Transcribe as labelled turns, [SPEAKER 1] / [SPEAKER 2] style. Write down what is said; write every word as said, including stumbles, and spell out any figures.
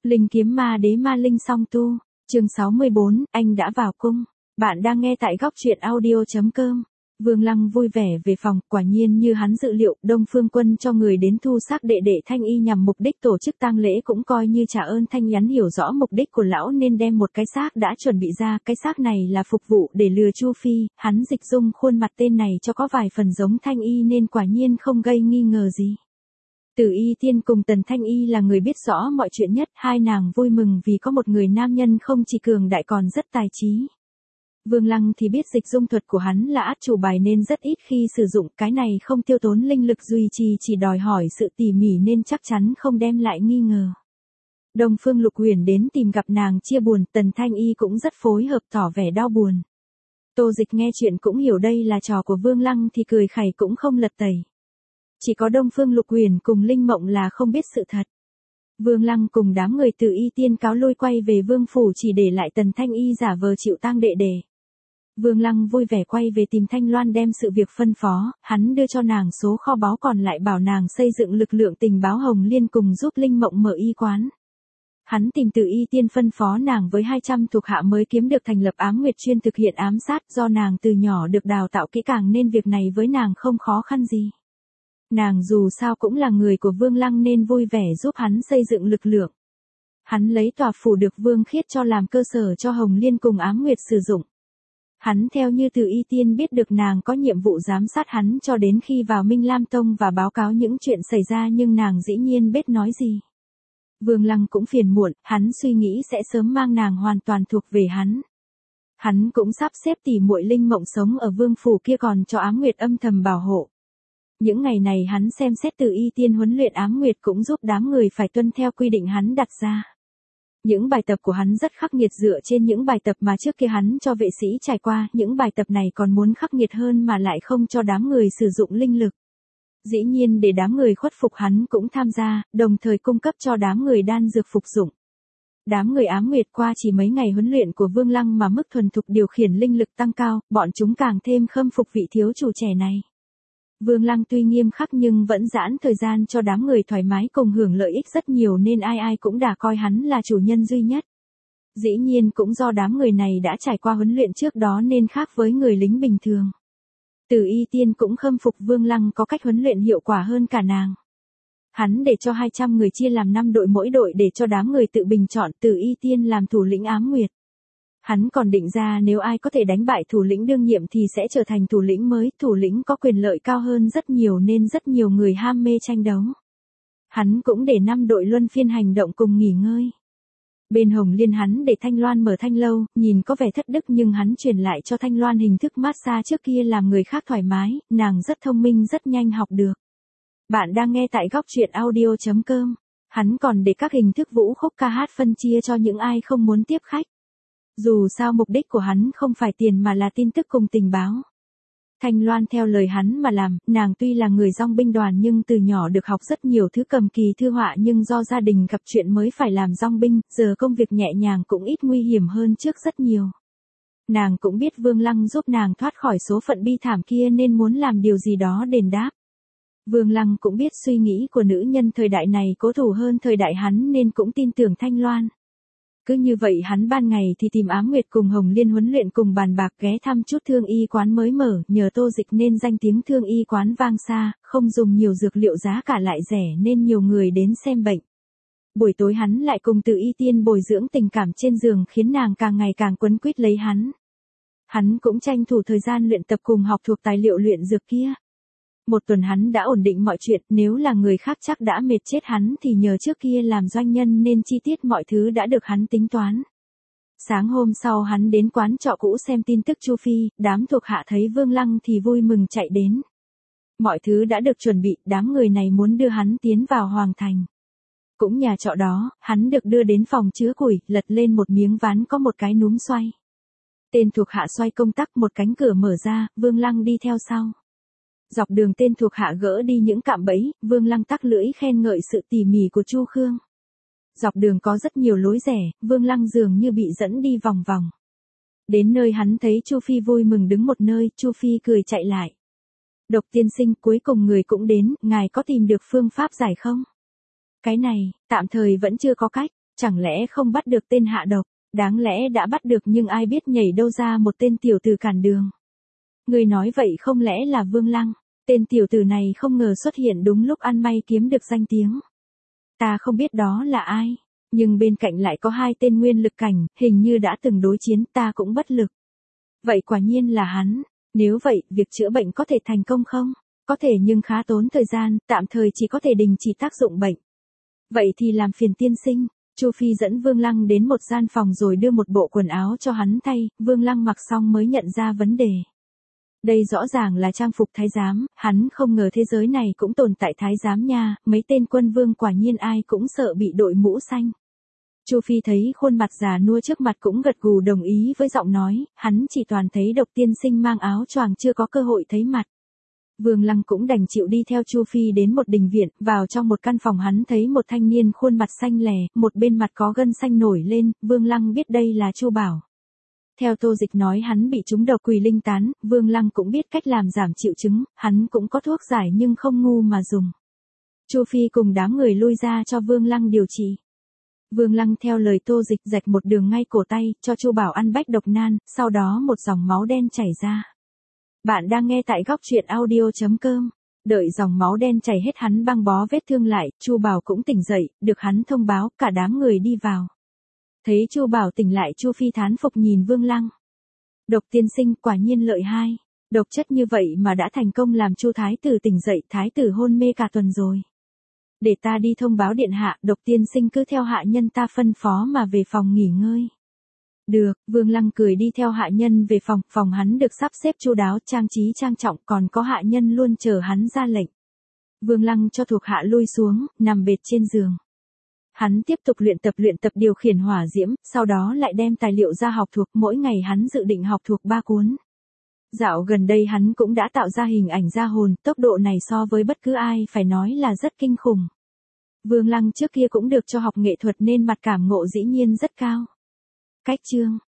[SPEAKER 1] Linh kiếm ma đế ma linh song tu, chương sáu mươi bốn, anh đã vào cung. Bạn đang nghe tại góc truyện audio chấm com. Vương Lăng vui vẻ về phòng, quả nhiên như hắn dự liệu, Đông Phương Quân cho người đến thu xác đệ đệ Thanh Y nhằm mục đích tổ chức tang lễ cũng coi như trả ơn Thanh Yắn hiểu rõ mục đích của lão nên đem một cái xác đã chuẩn bị ra, cái xác này là phục vụ để lừa Chu Phi, hắn dịch dung khuôn mặt tên này cho có vài phần giống Thanh Y nên quả nhiên không gây nghi ngờ gì. Từ Y Tiên cùng Tần Thanh Y là người biết rõ mọi chuyện nhất, hai nàng vui mừng vì có một người nam nhân không chỉ cường đại còn rất tài trí. Vương Lăng thì biết dịch dung thuật của hắn là át chủ bài nên rất ít khi sử dụng, cái này không tiêu tốn linh lực duy trì chỉ đòi hỏi sự tỉ mỉ nên chắc chắn không đem lại nghi ngờ. Đông Phương Lục Huyền đến tìm gặp nàng chia buồn, Tần Thanh Y cũng rất phối hợp tỏ vẻ đau buồn. Tô Dịch nghe chuyện cũng hiểu đây là trò của Vương Lăng thì cười khẩy cũng không lật tẩy. Chỉ có Đông Phương Lục Huyền cùng Linh Mộng là không biết sự thật. Vương Lăng cùng đám người Từ Y Tiên cáo lui quay về vương phủ chỉ để lại Tần Thanh Y giả vờ chịu tang đệ đệ. Vương Lăng vui vẻ quay về tìm Thanh Loan đem sự việc phân phó, hắn đưa cho nàng số kho báu còn lại bảo nàng xây dựng lực lượng tình báo Hồng Liên cùng giúp Linh Mộng mở y quán. Hắn tìm Từ Y Tiên phân phó nàng với hai trăm thuộc hạ mới kiếm được thành lập ám nguyệt chuyên thực hiện ám sát, do nàng từ nhỏ được đào tạo kỹ càng nên việc này với nàng không khó khăn gì. Nàng dù sao cũng là người của Vương Lăng nên vui vẻ giúp hắn xây dựng lực lượng. Hắn lấy tòa phủ được Vương Khiết cho làm cơ sở cho Hồng Liên cùng ám nguyệt sử dụng. Hắn theo như Từ Y Tiên biết được nàng có nhiệm vụ giám sát hắn cho đến khi vào Minh Lam Tông và báo cáo những chuyện xảy ra nhưng nàng dĩ nhiên biết nói gì. Vương Lăng cũng phiền muộn, hắn suy nghĩ sẽ sớm mang nàng hoàn toàn thuộc về hắn. Hắn cũng sắp xếp tỉ muội Linh Mộng sống ở vương phủ kia còn cho ám nguyệt âm thầm bảo hộ. Những ngày này hắn xem xét Từ Y Tiên huấn luyện ám nguyệt cũng giúp đám người phải tuân theo quy định hắn đặt ra. Những bài tập của hắn rất khắc nghiệt dựa trên những bài tập mà trước kia hắn cho vệ sĩ trải qua, những bài tập này còn muốn khắc nghiệt hơn mà lại không cho đám người sử dụng linh lực. Dĩ nhiên để đám người khuất phục hắn cũng tham gia, đồng thời cung cấp cho đám người đan dược phục dụng. Đám người ám nguyệt qua chỉ mấy ngày huấn luyện của Vương Lăng mà mức thuần thục điều khiển linh lực tăng cao, bọn chúng càng thêm khâm phục vị thiếu chủ trẻ này. Vương Lăng tuy nghiêm khắc nhưng vẫn giãn thời gian cho đám người thoải mái cùng hưởng lợi ích rất nhiều nên ai ai cũng đã coi hắn là chủ nhân duy nhất. Dĩ nhiên cũng do đám người này đã trải qua huấn luyện trước đó nên khác với người lính bình thường. Từ Y Tiên cũng khâm phục Vương Lăng có cách huấn luyện hiệu quả hơn cả nàng. Hắn để cho hai trăm người chia làm năm đội mỗi đội để cho đám người tự bình chọn, Từ Y Tiên làm thủ lĩnh ám nguyệt. Hắn còn định ra nếu ai có thể đánh bại thủ lĩnh đương nhiệm thì sẽ trở thành thủ lĩnh mới, thủ lĩnh có quyền lợi cao hơn rất nhiều nên rất nhiều người ham mê tranh đấu. Hắn cũng để năm đội luân phiên hành động cùng nghỉ ngơi. Bên Hồng Liên hắn để Thanh Loan mở thanh lâu, nhìn có vẻ thất đức nhưng hắn truyền lại cho Thanh Loan hình thức massage trước kia làm người khác thoải mái, nàng rất thông minh rất nhanh học được. Bạn đang nghe tại góc truyện audio chấm com. Hắn còn để các hình thức vũ khúc ca hát phân chia cho những ai không muốn tiếp khách. Dù sao mục đích của hắn không phải tiền mà là tin tức cùng tình báo. Thanh Loan theo lời hắn mà làm, nàng tuy là người dong binh đoàn nhưng từ nhỏ được học rất nhiều thứ cầm kỳ thư họa nhưng do gia đình gặp chuyện mới phải làm dong binh, giờ công việc nhẹ nhàng cũng ít nguy hiểm hơn trước rất nhiều. Nàng cũng biết Vương Lăng giúp nàng thoát khỏi số phận bi thảm kia nên muốn làm điều gì đó đền đáp. Vương Lăng cũng biết suy nghĩ của nữ nhân thời đại này cố thủ hơn thời đại hắn nên cũng tin tưởng Thanh Loan. Cứ như vậy hắn ban ngày thì tìm ám nguyệt cùng Hồng Liên huấn luyện cùng bàn bạc ghé thăm chút thương y quán mới mở, nhờ Tô Dịch nên danh tiếng thương y quán vang xa, không dùng nhiều dược liệu giá cả lại rẻ nên nhiều người đến xem bệnh. Buổi tối hắn lại cùng Từ Y Tiên bồi dưỡng tình cảm trên giường khiến nàng càng ngày càng quấn quýt lấy hắn. Hắn cũng tranh thủ thời gian luyện tập cùng học thuộc tài liệu luyện dược kia. Một tuần hắn đã ổn định mọi chuyện, nếu là người khác chắc đã mệt chết hắn thì nhờ trước kia làm doanh nhân nên chi tiết mọi thứ đã được hắn tính toán. Sáng hôm sau hắn đến quán trọ cũ xem tin tức Chu Phi, đám thuộc hạ thấy Vương Lăng thì vui mừng chạy đến. Mọi thứ đã được chuẩn bị, đám người này muốn đưa hắn tiến vào hoàng thành. Cũng nhà trọ đó, hắn được đưa đến phòng chứa củi, lật lên một miếng ván có một cái núm xoay. Tên thuộc hạ xoay công tắc một cánh cửa mở ra, Vương Lăng đi theo sau. Dọc đường tên thuộc hạ gỡ đi những cạm bẫy, Vương Lăng tắc lưỡi khen ngợi sự tỉ mỉ của Chu Khương. Dọc đường có rất nhiều lối rẽ, Vương Lăng dường như bị dẫn đi vòng vòng. Đến nơi hắn thấy Chu Phi vui mừng đứng một nơi, Chu Phi cười chạy lại. Độc tiên sinh, cuối cùng người cũng đến, ngài có tìm được phương pháp giải không? Cái này, tạm thời vẫn chưa có cách. Chẳng lẽ không bắt được tên hạ độc? Đáng lẽ đã bắt được nhưng ai biết nhảy đâu ra một tên tiểu tử cản đường. Người nói vậy không lẽ là Vương Lăng? Tên tiểu tử này không ngờ xuất hiện đúng lúc ăn may kiếm được danh tiếng. Ta không biết đó là ai, nhưng bên cạnh lại có hai tên nguyên lực cảnh, hình như đã từng đối chiến, ta cũng bất lực. Vậy quả nhiên là hắn, nếu vậy, việc chữa bệnh có thể thành công không? Có thể nhưng khá tốn thời gian, tạm thời chỉ có thể đình chỉ tác dụng bệnh. Vậy thì làm phiền tiên sinh. Chu Phi dẫn Vương Lăng đến một gian phòng rồi đưa một bộ quần áo cho hắn thay, Vương Lăng mặc xong mới nhận ra vấn đề. Đây rõ ràng là trang phục thái giám, hắn không ngờ thế giới này cũng tồn tại thái giám nha, mấy tên quân vương quả nhiên ai cũng sợ bị đội mũ xanh. Chu Phi thấy khuôn mặt già nua trước mặt cũng gật gù đồng ý với giọng nói, hắn chỉ toàn thấy Độc tiên sinh mang áo choàng chưa có cơ hội thấy mặt. Vương Lăng cũng đành chịu đi theo Chu Phi đến một đình viện, vào trong một căn phòng hắn thấy một thanh niên khuôn mặt xanh lè, một bên mặt có gân xanh nổi lên, Vương Lăng biết đây là Chu Bảo. Theo Tô Dịch nói hắn bị trúng độc quỳ linh tán, Vương Lăng cũng biết cách làm giảm triệu chứng, hắn cũng có thuốc giải nhưng không ngu mà dùng. Chu Phi cùng đám người lui ra cho Vương Lăng điều trị. Vương Lăng theo lời Tô Dịch rạch một đường ngay cổ tay, cho Chu Bảo ăn bách độc nan, sau đó một dòng máu đen chảy ra. Bạn đang nghe tại góc truyện audio chấm com. Đợi dòng máu đen chảy hết hắn băng bó vết thương lại, Chu Bảo cũng tỉnh dậy, được hắn thông báo, cả đám người đi vào. Thấy Chu Bảo tỉnh lại, Chu Phi thán phục nhìn Vương Lăng. Độc tiên sinh quả nhiên lợi hai, độc chất như vậy mà đã thành công làm Chu thái tử tỉnh dậy, thái tử hôn mê cả tuần rồi. Để ta đi thông báo điện hạ, Độc tiên sinh cứ theo hạ nhân ta phân phó mà về phòng nghỉ ngơi. Được, Vương Lăng cười đi theo hạ nhân về phòng, phòng hắn được sắp xếp chu đáo, trang trí trang trọng, còn có hạ nhân luôn chờ hắn ra lệnh. Vương Lăng cho thuộc hạ lui xuống, nằm bệt trên giường. Hắn tiếp tục luyện tập luyện tập điều khiển hỏa diễm, sau đó lại đem tài liệu ra học thuộc, mỗi ngày hắn dự định học thuộc ba cuốn. Dạo gần đây hắn cũng đã tạo ra hình ảnh ra hồn, tốc độ này so với bất cứ ai phải nói là rất kinh khủng. Vương Lăng trước kia cũng được cho học nghệ thuật nên mặt cảm ngộ dĩ nhiên rất cao. Cách chương